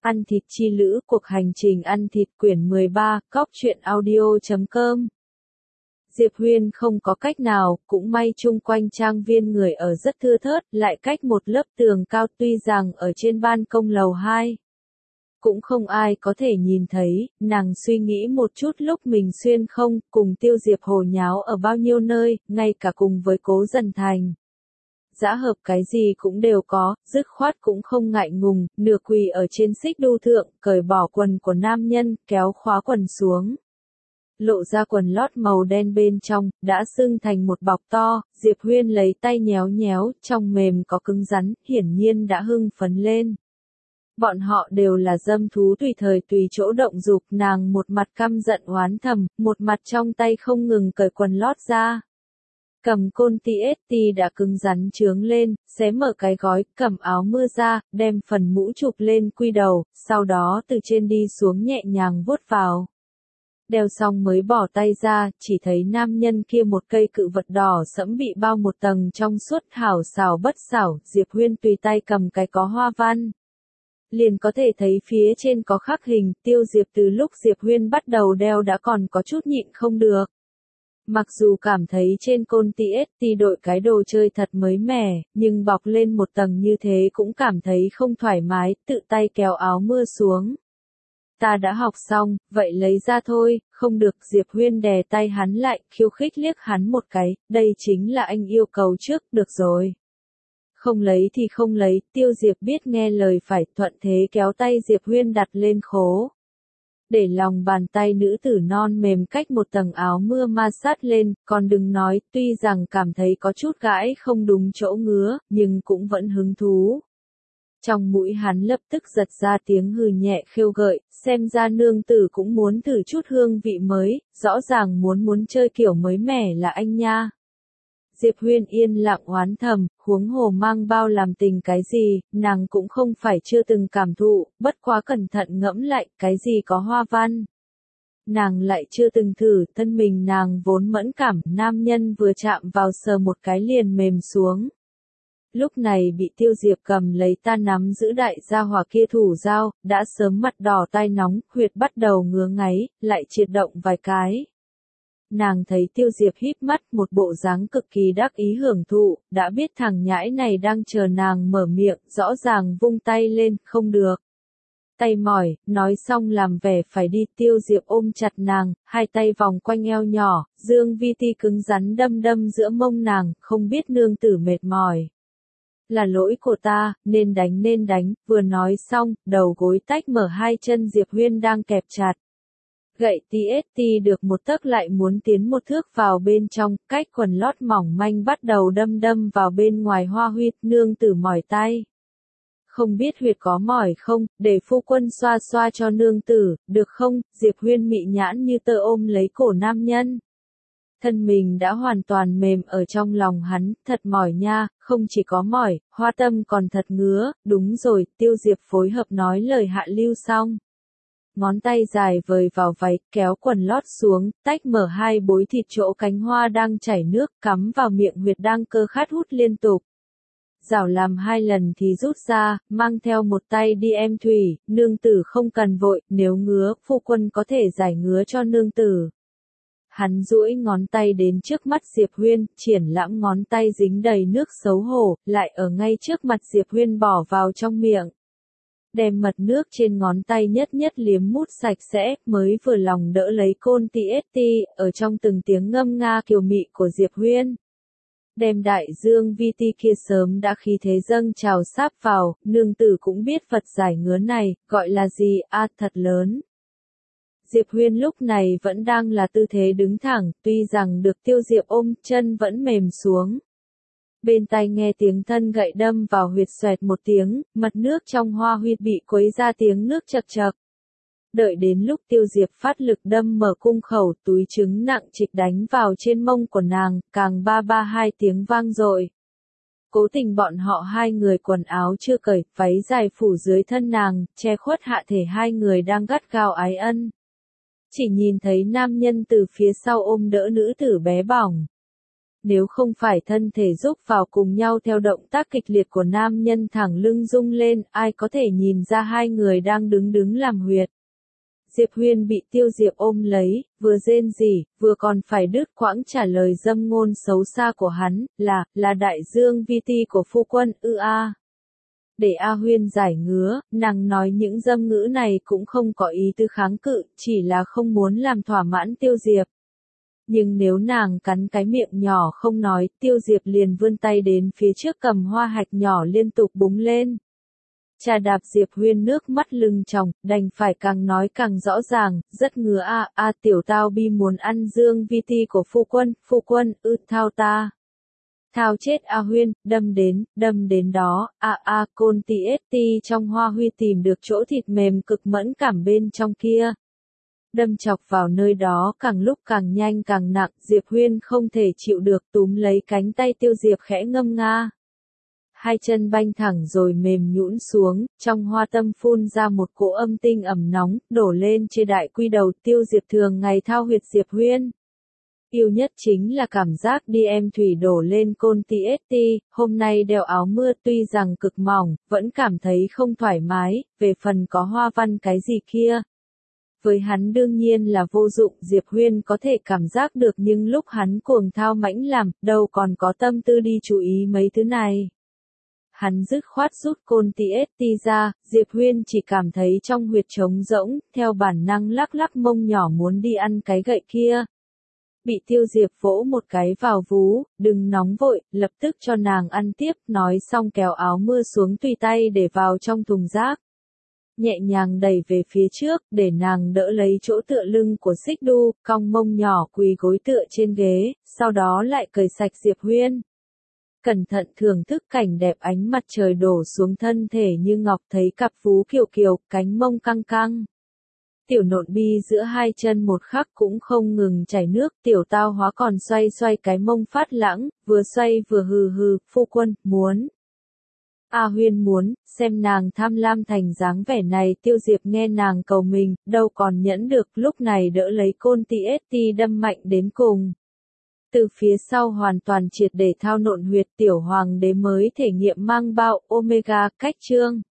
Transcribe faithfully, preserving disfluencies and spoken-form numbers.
Ăn thịt chi lữ, cuộc hành trình ăn thịt quyển mười ba, cóc truyện audio chấm com. Diệp Huyên không có cách nào, cũng may chung quanh trang viên người ở rất thưa thớt, lại cách một lớp tường cao, tuy rằng ở trên ban công lầu hai. Cũng không ai có thể nhìn thấy, nàng suy nghĩ một chút lúc mình xuyên không, cùng Tiêu Diệp hồ nháo ở bao nhiêu nơi, ngay cả cùng với Cố Dần Thành. Dã hợp cái gì cũng đều có, dứt khoát cũng không ngại ngùng, nửa quỳ ở trên xích đu thượng, cởi bỏ quần của nam nhân, kéo khóa quần xuống. Lộ ra quần lót màu đen bên trong, đã sưng thành một bọc to, Diệp Huyên lấy tay nhéo nhéo, trong mềm có cứng rắn, hiển nhiên đã hưng phấn lên. Bọn họ đều là dâm thú tùy thời tùy chỗ động dục, nàng một mặt căm giận oán thầm, một mặt trong tay không ngừng cởi quần lót ra. Cầm côn tê ét tê đã cứng rắn trướng lên, xé mở cái gói, cầm áo mưa ra, đem phần mũ chụp lên quy đầu, sau đó từ trên đi xuống nhẹ nhàng vuốt vào. Đeo xong mới bỏ tay ra, chỉ thấy nam nhân kia một cây cự vật đỏ sẫm bị bao một tầng trong suốt, hảo xảo bất xảo, Diệp Huyên tùy tay cầm cái có hoa văn. Liền có thể thấy phía trên có khắc hình, Tiêu Diệp từ lúc Diệp Huyên bắt đầu đeo đã còn có chút nhịn không được. Mặc dù cảm thấy trên côn tê ét tê đội cái đồ chơi thật mới mẻ, nhưng bọc lên một tầng như thế cũng cảm thấy không thoải mái, tự tay kéo áo mưa xuống. Ta đã học xong, vậy lấy ra thôi, không được, Diệp Huyên đè tay hắn lại, khiêu khích liếc hắn một cái, đây chính là anh yêu cầu trước, được rồi. Không lấy thì không lấy, Tiêu Diệp biết nghe lời phải, thuận thế kéo tay Diệp Huyên đặt lên khố. Để lòng bàn tay nữ tử non mềm cách một tầng áo mưa ma sát lên, còn đừng nói, tuy rằng cảm thấy có chút gãi không đúng chỗ ngứa, nhưng cũng vẫn hứng thú. Trong mũi hắn lập tức giật ra tiếng hừ nhẹ khêu gợi, xem ra nương tử cũng muốn thử chút hương vị mới, rõ ràng muốn muốn chơi kiểu mới mẻ là anh nha. Diệp Huyên yên lặng oán thầm, huống hồ mang bao làm tình cái gì, nàng cũng không phải chưa từng cảm thụ, bất quá cẩn thận ngẫm lại, cái gì có hoa văn. Nàng lại chưa từng thử, thân mình nàng vốn mẫn cảm, nam nhân vừa chạm vào sờ một cái liền mềm xuống. Lúc này bị Tiêu Diệp cầm lấy ta nắm giữ đại gia hỏa kia thủ dao, đã sớm mặt đỏ tai nóng, huyệt bắt đầu ngứa ngáy, lại triệt động vài cái. Nàng thấy Tiêu Diệp híp mắt, một bộ dáng cực kỳ đắc ý hưởng thụ, đã biết thằng nhãi này đang chờ nàng mở miệng, rõ ràng vung tay lên, không được. Tay mỏi, nói xong làm vẻ phải đi, Tiêu Diệp ôm chặt nàng, hai tay vòng quanh eo nhỏ, dương vi ti cứng rắn đâm đâm giữa mông nàng, không biết nương tử mệt mỏi. Là lỗi của ta, nên đánh nên đánh, vừa nói xong, đầu gối tách mở hai chân Diệp Huyên đang kẹp chặt. Gậy tê ét tê được một tấc lại muốn tiến một thước vào bên trong, cách quần lót mỏng manh bắt đầu đâm đâm vào bên ngoài hoa huyệt, nương tử mỏi tay. Không biết huyệt có mỏi không, để phu quân xoa xoa cho nương tử, được không, Diệp Huyên mị nhãn như tơ ôm lấy cổ nam nhân. Thân mình đã hoàn toàn mềm ở trong lòng hắn, thật mỏi nha, không chỉ có mỏi, hoa tâm còn thật ngứa, đúng rồi, Tiêu Diệp phối hợp nói lời hạ lưu xong. Ngón tay dài vời vào váy, kéo quần lót xuống, tách mở hai bối thịt chỗ cánh hoa đang chảy nước, cắm vào miệng huyệt đang cơ khát hút liên tục. Rảo làm hai lần thì rút ra, mang theo một tay đi em thủy, nương tử không cần vội, nếu ngứa, phu quân có thể giải ngứa cho nương tử. Hắn duỗi ngón tay đến trước mắt Diệp Huyên, triển lãm ngón tay dính đầy nước xấu hổ, lại ở ngay trước mặt Diệp Huyên bỏ vào trong miệng. Đem mật nước trên ngón tay nhất nhất liếm mút sạch sẽ, mới vừa lòng đỡ lấy côn tê ét tê, ở trong từng tiếng ngâm nga kiều mị của Diệp Huyên. Đem đại dương vi ti kia sớm đã khí thế dâng trào sáp vào, nương tử cũng biết Phật giải ngứa này, gọi là gì, a à, thật lớn. Diệp Huyên lúc này vẫn đang là tư thế đứng thẳng, tuy rằng được Tiêu Diệp ôm, chân vẫn mềm xuống. Bên tai nghe tiếng thân gậy đâm vào huyệt xoẹt một tiếng, mật nước trong hoa huyệt bị quấy ra tiếng nước chật chật. Đợi đến lúc Tiêu Diệp phát lực đâm mở cung khẩu, túi trứng nặng trịch đánh vào trên mông của nàng, càng ba ba hai tiếng vang dội. Cố tình bọn họ hai người quần áo chưa cởi, váy dài phủ dưới thân nàng, che khuất hạ thể hai người đang gắt gao ái ân. Chỉ nhìn thấy nam nhân từ phía sau ôm đỡ nữ tử bé bỏng. Nếu không phải thân thể giúp vào cùng nhau theo động tác kịch liệt của nam nhân thẳng lưng rung lên, ai có thể nhìn ra hai người đang đứng đứng làm huyệt. Diệp Huyên bị Tiêu Diệp ôm lấy, vừa rên rỉ, vừa còn phải đứt quãng trả lời dâm ngôn xấu xa của hắn, là, là đại dương vi ti của phu quân, ư a. Để A Huyên giải ngứa, nàng nói những dâm ngữ này cũng không có ý tư kháng cự, chỉ là không muốn làm thỏa mãn Tiêu Diệp. Nhưng nếu nàng cắn cái miệng nhỏ không nói, Tiêu Diệp liền vươn tay đến phía trước cầm hoa hạch nhỏ liên tục búng lên. Chà đạp Diệp Huyên nước mắt lưng tròng, đành phải càng nói càng rõ ràng, rất ngứa a, a tiểu tao bi muốn ăn dương vi ti của phu quân, phu quân, ư thao ta. Thao chết A Huyên, đâm đến, đâm đến đó, a a côn ti ết ti trong hoa huy tìm được chỗ thịt mềm cực mẫn cảm bên trong kia. Đâm chọc vào nơi đó càng lúc càng nhanh càng nặng, Diệp Huyên không thể chịu được túm lấy cánh tay Tiêu Diệp khẽ ngâm nga. Hai chân banh thẳng rồi mềm nhũn xuống, trong hoa tâm phun ra một cỗ âm tinh ẩm nóng, đổ lên trên đại quy đầu Tiêu Diệp thường ngày thao huyệt Diệp Huyên. Yêu nhất chính là cảm giác đi em thủy đổ lên côn ti ết ti, hôm nay đeo áo mưa tuy rằng cực mỏng, vẫn cảm thấy không thoải mái, về phần có hoa văn cái gì kia. Với hắn đương nhiên là vô dụng, Diệp Huyên có thể cảm giác được nhưng lúc hắn cuồng thao mãnh làm, đâu còn có tâm tư đi chú ý mấy thứ này. Hắn dứt khoát rút côn ti ết ti ra, Diệp Huyên chỉ cảm thấy trong huyệt trống rỗng, theo bản năng lắc lắc mông nhỏ muốn đi ăn cái gậy kia. Bị Tiêu Diệp vỗ một cái vào vú, đừng nóng vội, lập tức cho nàng ăn tiếp, nói xong kéo áo mưa xuống tùy tay để vào trong thùng rác. Nhẹ nhàng đẩy về phía trước, để nàng đỡ lấy chỗ tựa lưng của Xích Đu, cong mông nhỏ quỳ gối tựa trên ghế, sau đó lại cởi sạch Diệp Huyên. Cẩn thận thưởng thức cảnh đẹp ánh mặt trời đổ xuống thân thể như ngọc thấy cặp vú kiều kiều, cánh mông căng căng. Tiểu nộn bi giữa hai chân một khắc cũng không ngừng chảy nước, tiểu tao hóa còn xoay xoay cái mông phát lãng, vừa xoay vừa hừ hừ, phu quân, muốn. A Huyên muốn, xem nàng tham lam thành dáng vẻ này, Tiêu Diệp nghe nàng cầu mình, đâu còn nhẫn được, lúc này đỡ lấy côn ti ết ti đâm mạnh đến cùng. Từ phía sau hoàn toàn triệt để thao nộn huyệt, tiểu hoàng đế mới thể nghiệm mang bạo, omega, cách chương.